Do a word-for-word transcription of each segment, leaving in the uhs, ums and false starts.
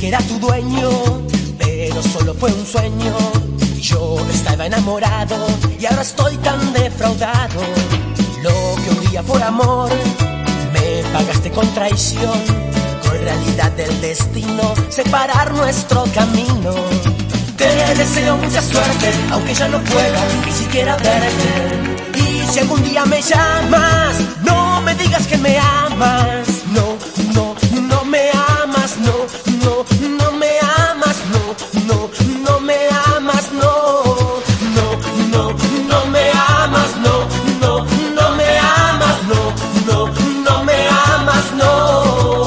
que era tu dueño, pero solo fue un sueño. Yo estaba enamorado y ahora estoy tan defraudado. Lo que un día fue amor, me pagaste con traición. Realidad del destino, separar nuestro camino. Te deseo mucha suerte, aunque ya no pueda ni siquiera verte. Y si algún día me llamas, no me digas que me amas. No, no, no me amas, no, no, no me amas, no, no, no me amas, no, no, no, no me amas, no, no, no me amas, no, no, no me amas, no.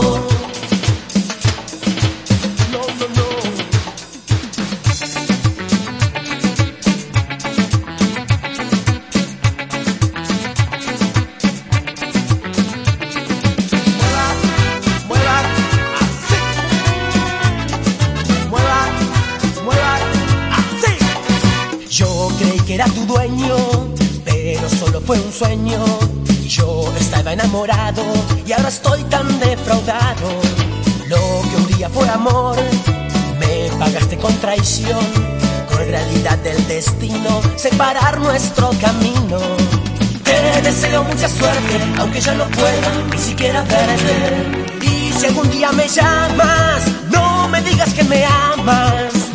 Yo creí que era tu dueño, pero solo fue un sueño. Yo estaba enamorado y ahora estoy tan defraudado. Lo que un día fue amor, me pagaste con traición. Cruel del destino, separar nuestro camino. Te deseo mucha suerte, aunque ya no pueda ni siquiera verte. Y si algún día me llamas, no me digas que me amas.